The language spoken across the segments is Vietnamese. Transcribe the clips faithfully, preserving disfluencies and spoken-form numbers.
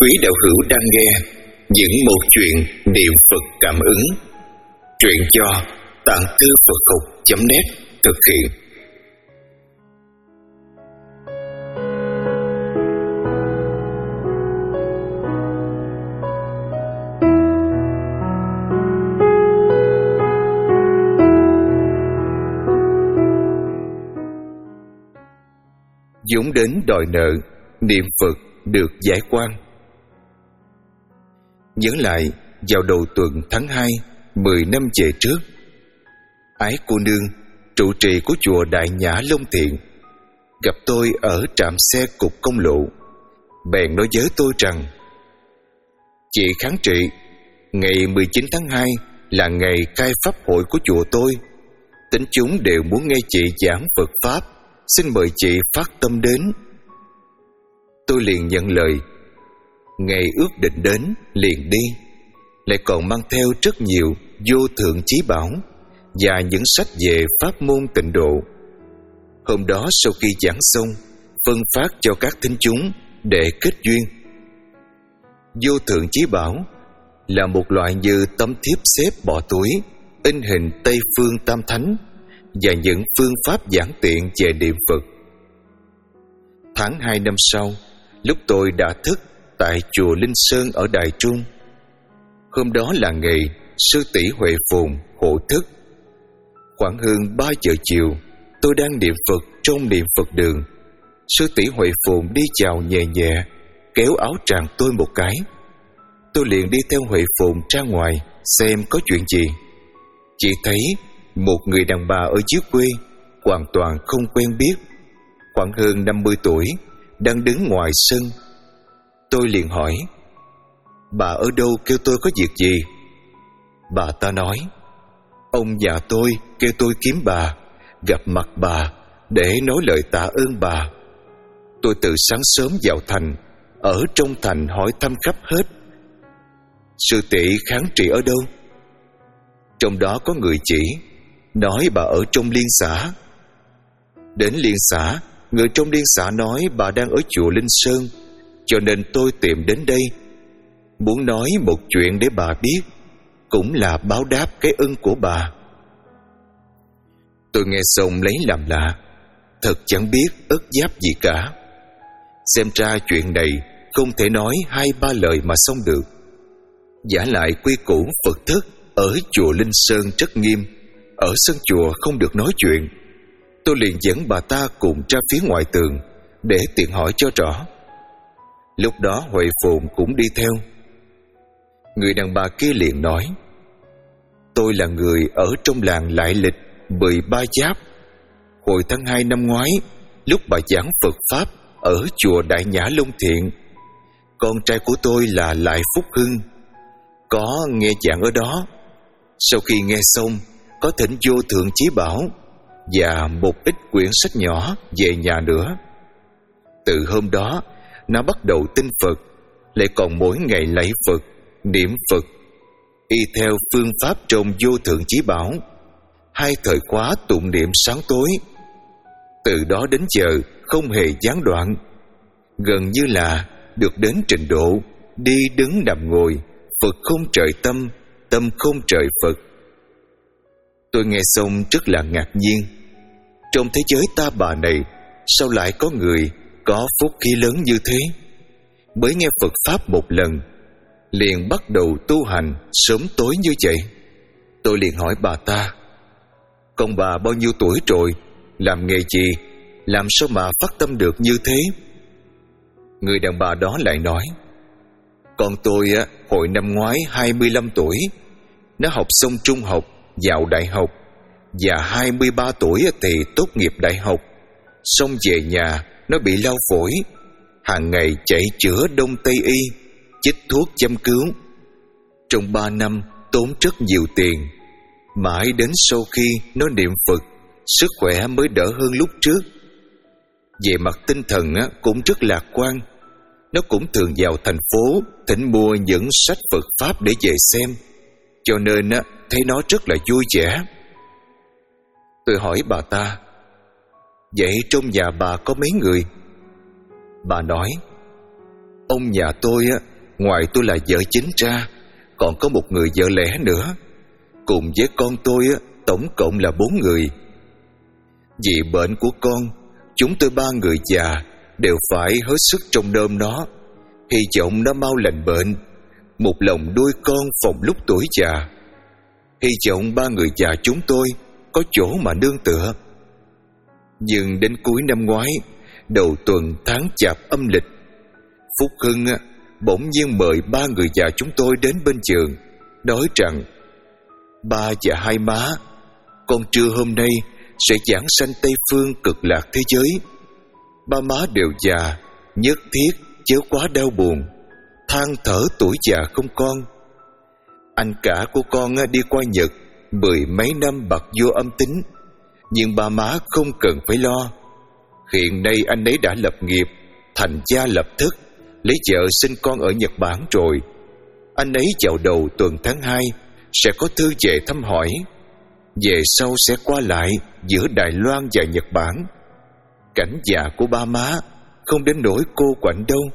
quý đạo hữu đang nghe những một chuyện niệm Phật cảm ứng. Truyện do Tạng Thư Phật Học chấm net thực hiện. Dũng đến đòi nợ, niệm Phật được giải oan. Nhớ lại vào đầu tuần tháng hai mười năm về trước, Ái cô nương, trụ trì của chùa Đại Nhã Long Thiện, gặp tôi ở trạm xe cục công lộ. Bèn nói với tôi rằng: chị kháng trị, ngày mười chín tháng hai là ngày khai pháp hội của chùa tôi. Tín chúng đều muốn nghe chị giảng Phật pháp, xin mời chị phát tâm đến. Tôi liền nhận lời. Ngày ước định đến liền đi, lại còn mang theo rất nhiều vô thượng chí bảo và những sách về pháp môn tịnh độ. Hôm đó sau khi giảng xong, phân phát cho các thính chúng để kết duyên. Vô thượng chí bảo là một loại như tấm thiếp xếp bỏ túi, in hình Tây Phương Tam Thánh và những phương pháp giản tiện về niệm Phật. Tháng hai năm sau, lúc tôi đã thức tại chùa Linh Sơn ở Đài Trung. Hôm đó là ngày sư tỷ Huệ Phồn hộ thức. Khoảng hơn ba giờ chiều, tôi đang niệm Phật trong niệm Phật đường. Sư tỷ Huệ Phồn đi chào nhẹ nhẹ, kéo áo tràng tôi một cái. Tôi liền đi theo Huệ Phồn ra ngoài xem có chuyện gì. Chỉ thấy một người đàn bà ở dưới quê, hoàn toàn không quen biết, khoảng hơn năm mươi tuổi, đang đứng ngoài sân. Tôi liền hỏi: bà ở đâu, kêu tôi có việc gì? Bà ta nói: ông già tôi kêu tôi kiếm bà, gặp mặt bà để nói lời tạ ơn bà. Tôi từ sáng sớm vào thành, ở trong thành hỏi thăm khắp hết. Sư tỷ kháng trị ở đâu? Trong đó có người chỉ, nói bà ở trong liên xã. Đến liên xã, người trong liên xã nói bà đang ở chùa Linh Sơn, cho nên tôi tìm đến đây, muốn nói một chuyện để bà biết, cũng là báo đáp cái ân của bà. Tôi nghe xong lấy làm lạ, thật chẳng biết ất giáp gì cả. Xem ra chuyện này không thể nói hai ba lời mà xong được. Giả lại quy củ Phật thức ở chùa Linh Sơn rất nghiêm, ở sân chùa không được nói chuyện. Tôi liền dẫn bà ta cùng ra phía ngoài tường để tiện hỏi cho rõ. Lúc đó Huệ Phồn cũng đi theo. Người đàn bà kia liền nói: tôi là người ở trong làng Lại Lịch mười ba Giáp. Hồi tháng hai năm ngoái, lúc bà giảng Phật pháp ở chùa Đại Nhã Long Thiện, con trai của tôi là Lại Phúc Hưng có nghe giảng ở đó. Sau khi nghe xong, có thỉnh vô thượng chí bảo và một ít quyển sách nhỏ về nhà nữa. Từ hôm đó, nó bắt đầu tin Phật, lại còn mỗi ngày lạy Phật, niệm Phật, y theo phương pháp trong vô thượng chí bảo, hai thời khóa tụng niệm sáng tối. Từ đó đến giờ không hề gián đoạn, gần như là được đến trình độ đi đứng nằm ngồi, Phật không trời tâm, tâm không trời Phật. Tôi nghe xong rất là ngạc nhiên. Trong thế giới ta bà này, sao lại có người có phúc khí lớn như thế? Mới nghe Phật pháp một lần, liền bắt đầu tu hành sớm tối như vậy. Tôi liền hỏi bà ta: con bà bao nhiêu tuổi rồi, làm nghề gì, làm sao mà phát tâm được như thế? Người đàn bà đó lại nói: con tôi á, hồi năm ngoái hai mươi lăm tuổi, nó học xong trung học vào đại học, và hai mươi ba tuổi thì tốt nghiệp đại học. Xong về nhà nó bị lao phổi, hàng ngày chạy chữa đông tây y, chích thuốc châm cứu. Trong ba năm tốn rất nhiều tiền, mãi đến sau khi nó niệm Phật, sức khỏe mới đỡ hơn lúc trước. Về mặt tinh thần á, cũng rất lạc quan. Nó cũng thường vào thành phố thỉnh mua những sách Phật pháp để về xem, cho nên á, thấy nó rất là vui vẻ. Tôi hỏi bà ta: vậy trong nhà bà có mấy người? Bà nói: ông nhà tôi á, ngoài tôi là vợ chính ra, còn có một người vợ lẽ nữa. Cùng với con tôi tổng cộng là bốn người. Vì bệnh của con, chúng tôi ba người già đều phải hết sức trông nom nó, hy vọng nó mau lành bệnh, một lòng nuôi con phòng lúc tuổi già. Hy vọng ba người già chúng tôi có chỗ mà nương tựa. Nhưng đến cuối năm ngoái, đầu tuần tháng chạp âm lịch, Phúc Hưng bỗng nhiên mời ba người già chúng tôi đến bên giường, nói rằng: ba và hai má, con trưa hôm nay sẽ giảng sanh Tây Phương cực lạc thế giới. Ba má đều già, nhất thiết chớ quá đau buồn, than thở tuổi già không con. Anh cả của con đi qua Nhật mười mấy năm bạc vô âm tính, nhưng ba má không cần phải lo. Hiện nay anh ấy đã lập nghiệp, thành gia lập thất, lấy vợ sinh con ở Nhật Bản rồi. Anh ấy vào đầu tuần tháng hai sẽ có thư về thăm hỏi. Về sau sẽ qua lại giữa Đài Loan và Nhật Bản. Cảnh già của ba má không đến nỗi cô quạnh đâu.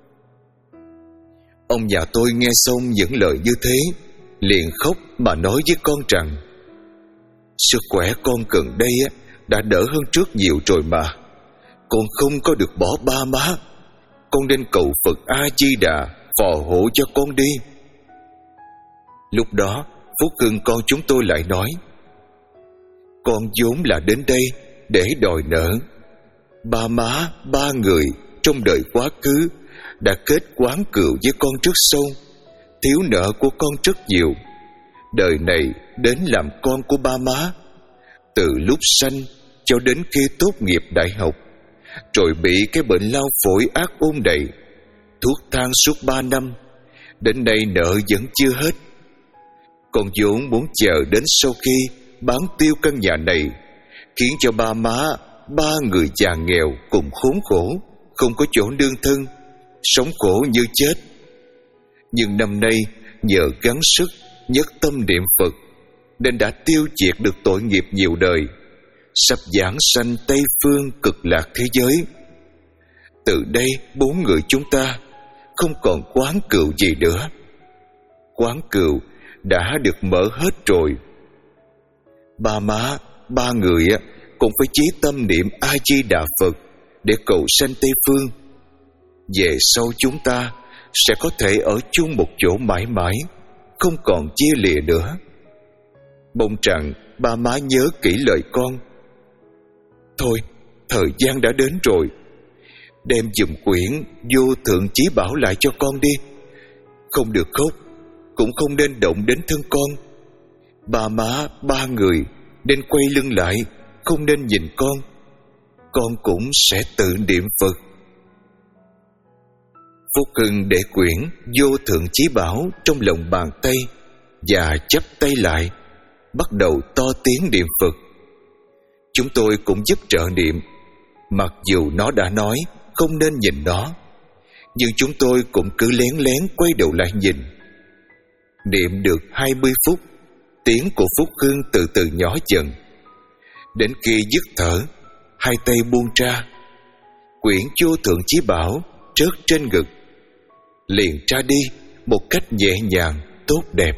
Ông nhà tôi nghe xong những lời như thế, liền khóc mà nói với con rằng: sức khỏe con gần đây đã đỡ hơn trước nhiều rồi mà. Con không có được bỏ ba má. Con nên cầu Phật A Di Đà phò hộ cho con đi. Lúc đó Phúc Hưng con chúng tôi lại nói: con vốn là đến đây để đòi nợ. Ba má ba người trong đời quá khứ đã kết oán cừu với con rất sâu, thiếu nợ của con rất nhiều. Đời này đến làm con của ba má, từ lúc sanh cho đến khi tốt nghiệp đại học, rồi bị cái bệnh lao phổi ác ôn đầy, thuốc thang suốt ba năm, đến nay nợ vẫn chưa hết. Con vốn muốn chờ đến sau khi bán tiêu căn nhà này, khiến cho ba má ba người già nghèo cùng khốn khổ, không có chỗ nương thân, sống khổ như chết. Nhưng năm nay nhờ gắng sức nhất tâm niệm Phật, nên đã tiêu diệt được tội nghiệp nhiều đời, sắp giảng sanh Tây Phương cực lạc thế giới. Từ đây bốn người chúng ta không còn oán cừu gì nữa. Oán cừu đã được mở hết rồi. Ba má ba người cũng phải chí tâm niệm A Di Đà Phật để cầu sanh Tây Phương. Về sau chúng ta sẽ có thể ở chung một chỗ mãi mãi, không còn chia lìa nữa. Mong rằng ba má nhớ kỹ lời con. Thôi, thời gian đã đến rồi, đem giùm quyển Vô Thượng Chí Bảo lại cho con đi. Không được khóc, cũng không nên động đến thân con. Ba má ba người nên quay lưng lại, không nên nhìn con. Con cũng sẽ tự niệm Phật. Phúc Hưng để quyển Vô Thượng Chí Bảo trong lòng bàn tay và chắp tay lại, bắt đầu to tiếng niệm Phật. Chúng tôi cũng giúp trợ niệm. Mặc dù nó đã nói không nên nhìn nó, nhưng chúng tôi cũng cứ lén lén quay đầu lại nhìn. Niệm được hai mươi phút, tiếng của Phúc Hưng từ từ nhỏ dần. Đến khi dứt thở, hai tay buông ra, quyển Vô Thượng Chí Bảo rớt trên ngực, liền ra đi một cách nhẹ nhàng, tốt đẹp.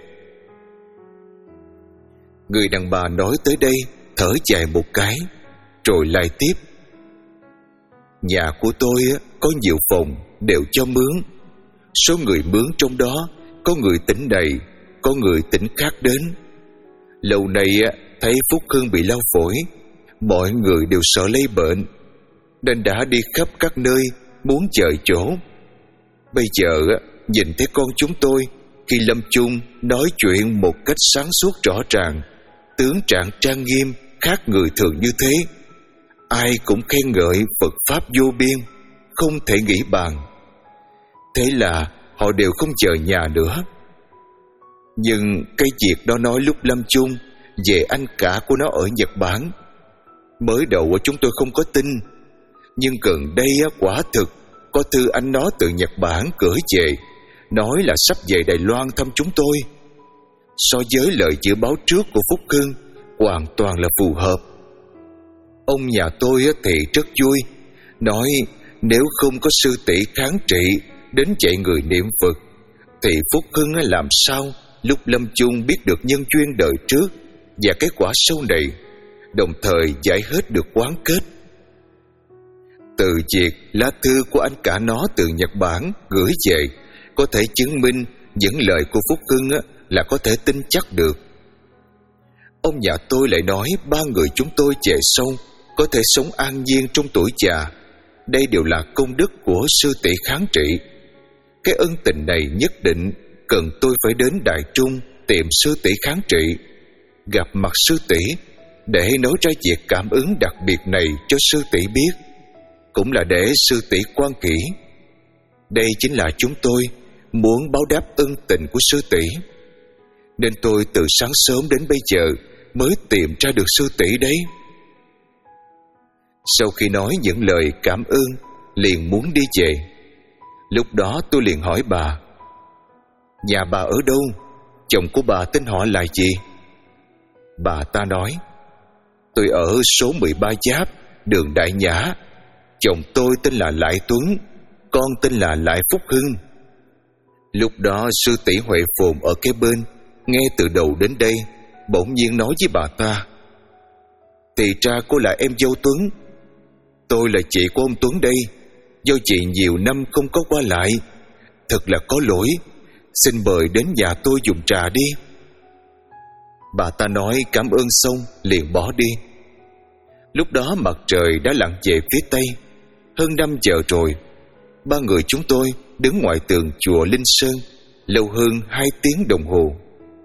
Người đàn bà nói tới đây thở dài một cái, rồi lại tiếp: nhà của tôi có nhiều phòng đều cho mướn. Số người mướn trong đó có người tỉnh này, có người tỉnh khác đến. Lâu nay thấy Phúc Hưng bị lao phổi, mọi người đều sợ lây bệnh, nên đã đi khắp các nơi muốn chờ chỗ. Bây giờ nhìn thấy con chúng tôi khi lâm chung nói chuyện một cách sáng suốt rõ ràng, tướng trạng trang nghiêm khác người thường như thế, ai cũng khen ngợi Phật pháp vô biên, không thể nghĩ bàn. Thế là họ đều không chờ nhà nữa. Nhưng cái việc đó nói lúc lâm chung về anh cả của nó ở Nhật Bản, mới đầu chúng tôi không có tin, nhưng gần đây quả thực có thư anh nó từ Nhật Bản gửi về, nói là sắp về Đài Loan thăm chúng tôi. So với lời dự báo trước của Phúc Hưng, hoàn toàn là phù hợp. Ông nhà tôi thì rất vui, nói nếu không có sư tỷ kháng trị đến dạy người niệm Phật, thì Phúc Hưng làm sao lúc lâm chung biết được nhân duyên đời trước và cái quả sau này, đồng thời giải hết được oán kết. Từ việc lá thư của anh cả nó từ Nhật Bản gửi về có thể chứng minh những lời của Phúc Hưng là có thể tin chắc được. Ông nhà tôi lại nói ba người chúng tôi về sau có thể sống an nhiên trong tuổi già. Đây đều là công đức của sư tỷ kháng trị. Cái ân tình này nhất định cần tôi phải đến Đại Trung tìm sư tỷ kháng trị, gặp mặt sư tỷ để nói ra việc cảm ứng đặc biệt này cho sư tỷ biết, cũng là để sư tỷ quan kỷ. Đây chính là chúng tôi muốn báo đáp ân tình của sư tỷ, nên tôi từ sáng sớm đến bây giờ mới tìm ra được sư tỷ đấy. Sau khi nói những lời cảm ơn, liền muốn đi về. Lúc đó tôi liền hỏi bà: nhà bà ở đâu? Chồng của bà tên họ là gì? Bà ta nói: tôi ở số mười ba Giáp, đường Đại Nhã. Chồng tôi tên là Lại Tuấn, con tên là Lại Phúc Hưng. Lúc đó sư tỷ Huệ Phồn ở kế bên nghe từ đầu đến đây, bỗng nhiên nói với bà ta: thì ra cô là em dâu Tuấn. Tôi là chị của ông Tuấn đây. Do chị nhiều năm không có qua lại, thật là có lỗi, xin mời đến nhà tôi dùng trà đi. Bà ta nói cảm ơn xong liền bỏ đi. Lúc đó mặt trời đã lặn về phía tây, hơn năm giờ rồi. Ba người chúng tôi đứng ngoài tường chùa Linh Sơn lâu hơn hai tiếng đồng hồ.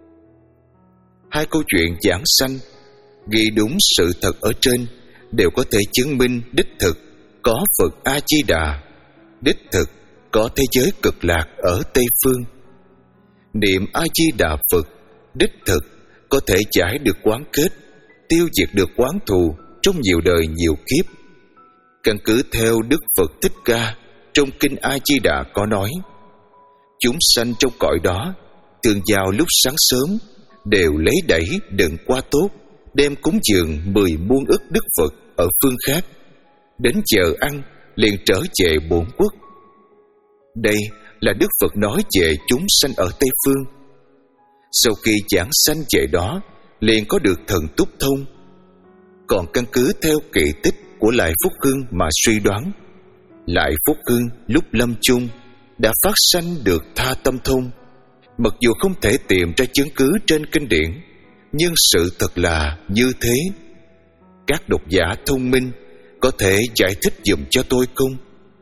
Hai câu chuyện giảng sanh ghi đúng sự thật ở trên đều có thể chứng minh đích thực có Phật A Di Đà, đích thực có thế giới cực lạc ở Tây Phương. Niệm A Di Đà Phật đích thực có thể giải được oán kết, tiêu diệt được oán thù trong nhiều đời nhiều kiếp. Căn cứ theo Đức Phật Thích Ca trong kinh A Di Đà có nói: chúng sanh trong cõi đó thường vào lúc sáng sớm đều lấy đẩy đựng qua tốt, đem cúng dường mười muôn ức Đức Phật ở phương khác. Đến giờ ăn liền trở về bổn quốc. Đây là Đức Phật nói về chúng sanh ở Tây Phương. Sau khi giảng sanh về đó liền có được thần túc thông. Còn căn cứ theo kỳ tích của Lại Phúc Hưng mà suy đoán, Lại Phúc Hưng lúc lâm chung đã phát sanh được tha tâm thông. Mặc dù không thể tìm ra chứng cứ trên kinh điển, nhưng sự thật là như thế. Các độc giả thông minh có thể giải thích giùm cho tôi không?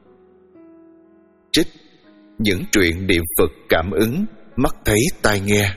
Trích những truyện niệm Phật cảm ứng, mắt thấy tai nghe.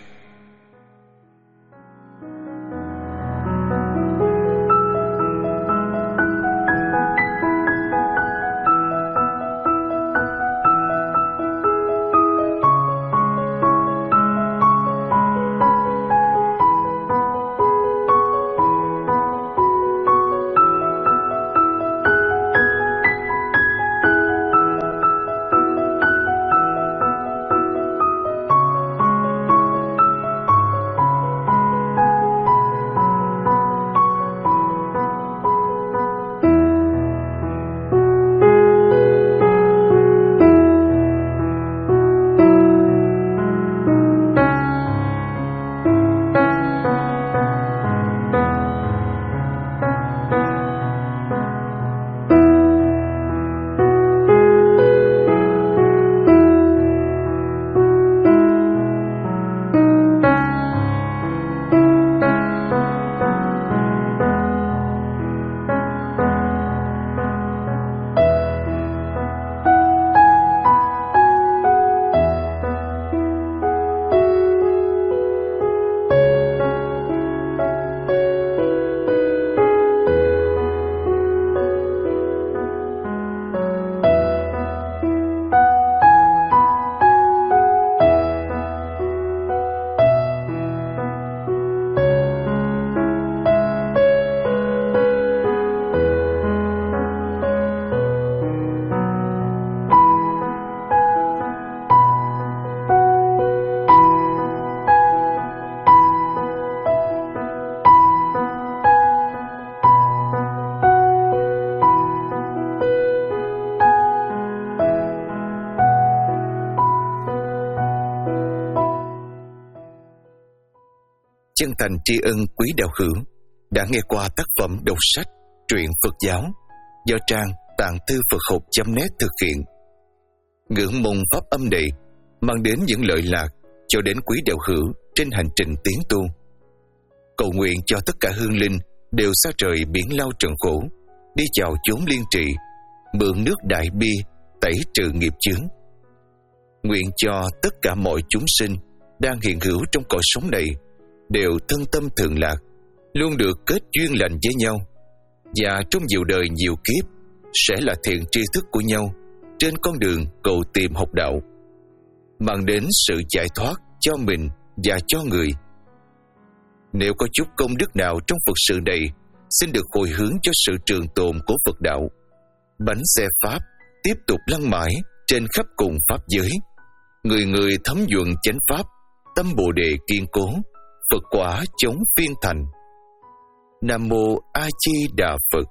chân thành tri ân quý đạo hữu đã nghe qua tác phẩm đọc sách truyện Phật giáo do trang tạng thư Phật học chấm net thực hiện. Ngưỡng mong pháp âm này mang đến những lợi lạc cho đến quý đạo hữu trên hành trình tiến tu. Cầu nguyện cho tất cả hương linh đều xa trời biển lao trần khổ, đi chào chốn liên trị, mượn nước đại bi tẩy trừ nghiệp chướng. Nguyện cho tất cả mọi chúng sinh đang hiện hữu trong cõi sống này đều thân tâm thường lạc, luôn được kết duyên lành với nhau, và trong nhiều đời nhiều kiếp sẽ là thiện tri thức của nhau trên con đường cầu tìm học đạo, mang đến sự giải thoát cho mình và cho người. Nếu có chút công đức nào trong Phật sự này, xin được hồi hướng cho sự trường tồn của Phật đạo. Bánh xe Pháp tiếp tục lăn mãi trên khắp cùng Pháp giới, người người thấm nhuận chánh Pháp, tâm Bồ Đề kiên cố, Phật quả chống phiên thành. Nam Mô A Di Đà Phật.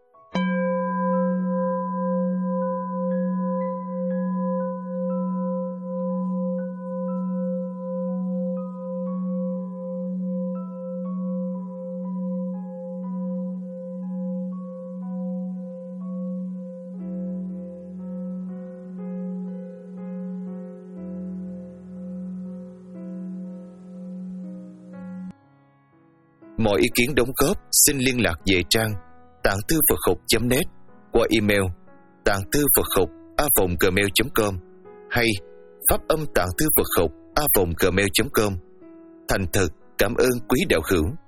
Mọi ý kiến đóng góp xin liên lạc về trang tạng thư Phật học chấm net qua email tạng thư Phật học a vòng gmail chấm com hay pháp âm tạng thư Phật học a vòng gmail chấm com. Thành thật cảm ơn quý đạo hữu.